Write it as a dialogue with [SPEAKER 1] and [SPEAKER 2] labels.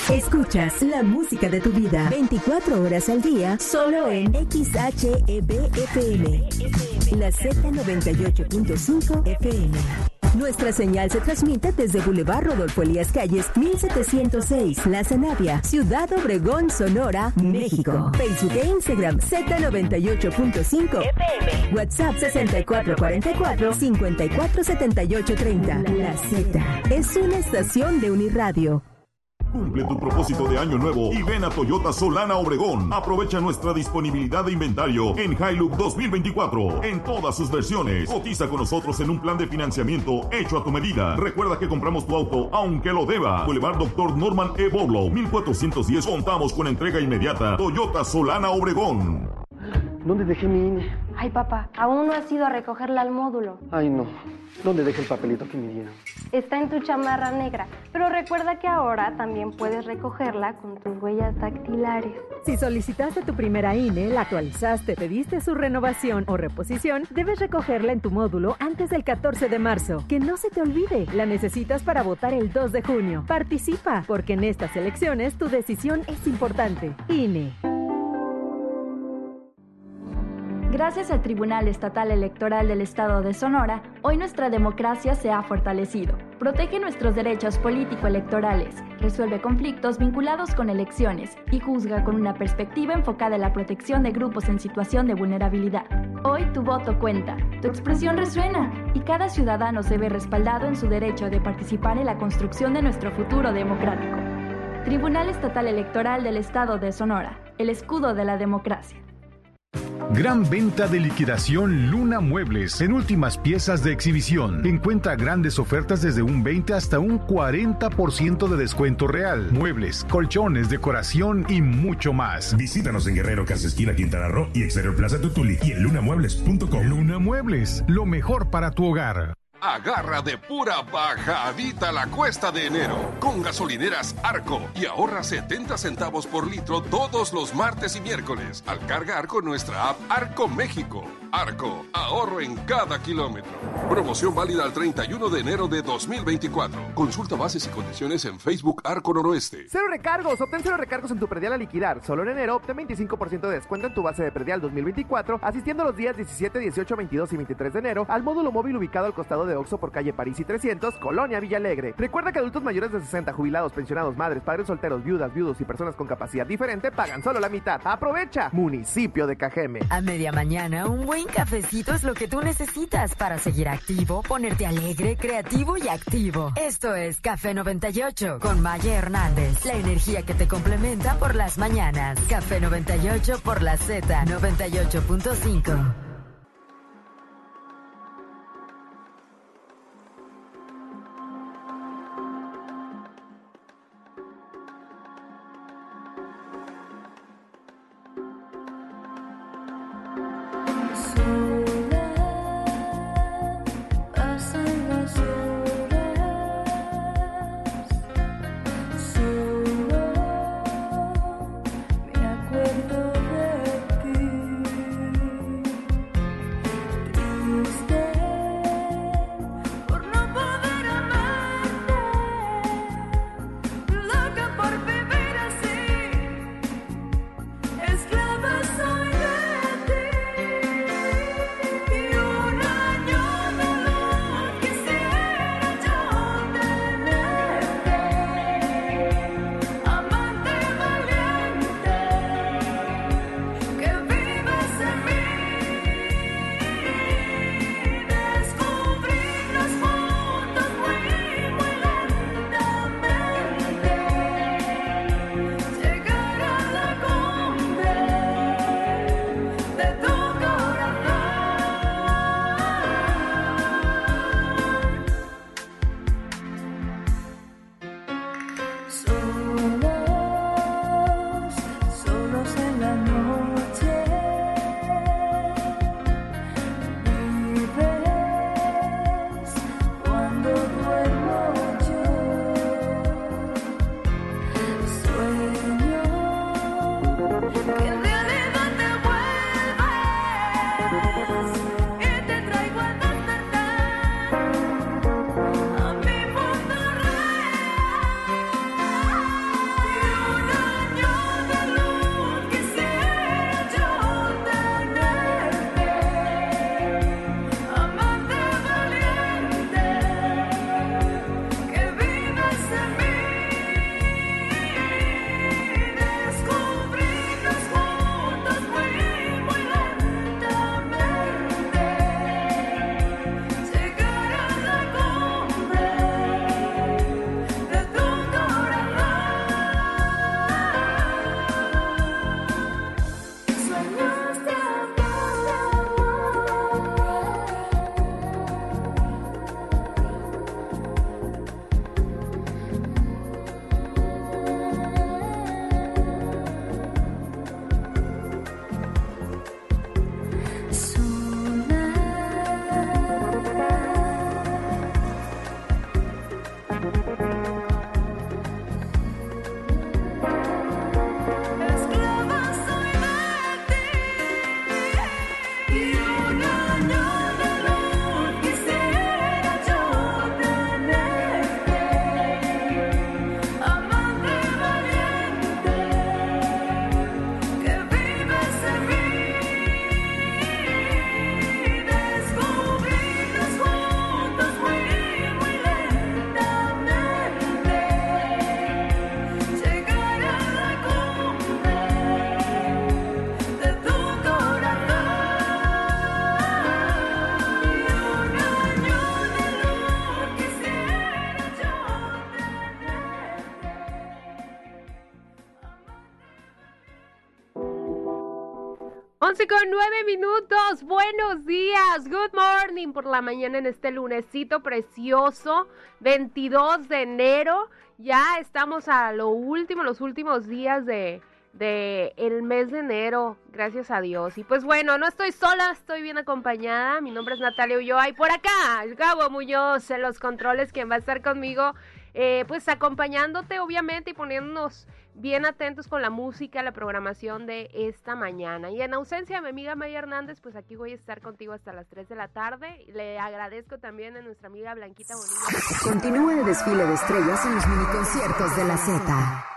[SPEAKER 1] Escuchas la música de tu vida 24 horas al día solo en XHEB-FM, la Z98.5 FM. Nuestra señal se transmite desde Boulevard Rodolfo Elías Calles, 1706, Plaza Navia, Ciudad Obregón, Sonora, México. Facebook e Instagram Z98.5 FM. WhatsApp 6444-547830. La Z es una estación de Uniradio.
[SPEAKER 2] Cumple tu propósito de año nuevo y ven a Toyota Solana Obregón. Aprovecha nuestra disponibilidad de inventario en Hilux 2024 en todas sus versiones. Cotiza con nosotros en un plan de financiamiento hecho a tu medida. Recuerda que compramos tu auto aunque lo deba. Boulevard Dr. Norman E. Borlaug, 1410. Contamos con entrega inmediata. Toyota Solana Obregón.
[SPEAKER 3] ¿Dónde dejé mi INE?
[SPEAKER 4] Ay, papá, aún no has ido a recogerla al módulo.
[SPEAKER 3] Ay, no. ¿Dónde dejé el papelito que me dieron?
[SPEAKER 4] Está en tu chamarra negra, pero recuerda que ahora también puedes recogerla con tus huellas dactilares.
[SPEAKER 5] Si solicitaste tu primera INE, la actualizaste, pediste su renovación o reposición, debes recogerla en tu módulo antes del 14 de marzo. Que no se te olvide, la necesitas para votar el 2 de junio. Participa, porque en estas elecciones tu decisión es importante. INE.
[SPEAKER 6] Gracias al Tribunal Estatal Electoral del Estado de Sonora, hoy nuestra democracia se ha fortalecido. Protege nuestros derechos político-electorales, resuelve conflictos vinculados con elecciones y juzga con una perspectiva enfocada en la protección de grupos en situación de vulnerabilidad. Hoy tu voto cuenta, tu expresión resuena y cada ciudadano se ve respaldado en su derecho de participar en la construcción de nuestro futuro democrático. Tribunal Estatal Electoral del Estado de Sonora, el escudo de la democracia.
[SPEAKER 7] Gran venta de liquidación Luna Muebles en últimas piezas de exhibición. Encuentra grandes ofertas desde un 20 hasta un 40% de descuento real. Muebles, colchones, decoración y mucho más.
[SPEAKER 8] Visítanos en Guerrero, Casa Esquina, Quintana Roo y Exterior Plaza Tutuli y en lunamuebles.com.
[SPEAKER 7] Luna Muebles, lo mejor para tu hogar.
[SPEAKER 9] Agarra de pura bajadita la cuesta de enero con gasolineras Arco y ahorra 70 centavos por litro todos los martes y miércoles al cargar con nuestra app Arco México. Arco, ahorro en cada kilómetro. Promoción válida al 31 de enero de 2024. Consulta bases y condiciones en Facebook Arco Noroeste.
[SPEAKER 10] Cero recargos, obtén cero recargos en tu predial a liquidar. Solo en enero obtén 25% de descuento en tu base de predial 2024, asistiendo los días 17, 18, 22 y 23 de enero al módulo móvil ubicado al costado de Oxxo por calle París y 300, Colonia Villalegre. Recuerda que adultos mayores de 60, jubilados, pensionados, madres, padres solteros, viudas, viudos y personas con capacidad diferente pagan solo la mitad. ¡Aprovecha! Municipio de Cajeme.
[SPEAKER 11] A media mañana, un buen cafecito es lo que tú necesitas para seguir activo, ponerte alegre, creativo y activo. Esto es Café 98 con Maya Hernández. La energía que te complementa por las mañanas. Café 98 por la Z98.5.
[SPEAKER 12] 11:09. Buenos días, good morning por la mañana en este lunesito precioso, 22 de enero. Ya estamos a los últimos días de el mes de enero, gracias a Dios. Y pues bueno, no estoy sola, estoy bien acompañada. Mi nombre es Natalia Ulloa y por acá el Gabo Muñoz en los controles, quien va a estar conmigo, pues acompañándote obviamente y poniéndonos bien atentos con la música, la programación de esta mañana. Y en ausencia de mi amiga Maya Hernández, pues aquí voy a estar contigo hasta las 3 de la tarde. Le agradezco también a nuestra amiga Blanquita Bonilla.
[SPEAKER 1] Continúa el desfile de estrellas en los miniconciertos de la Z.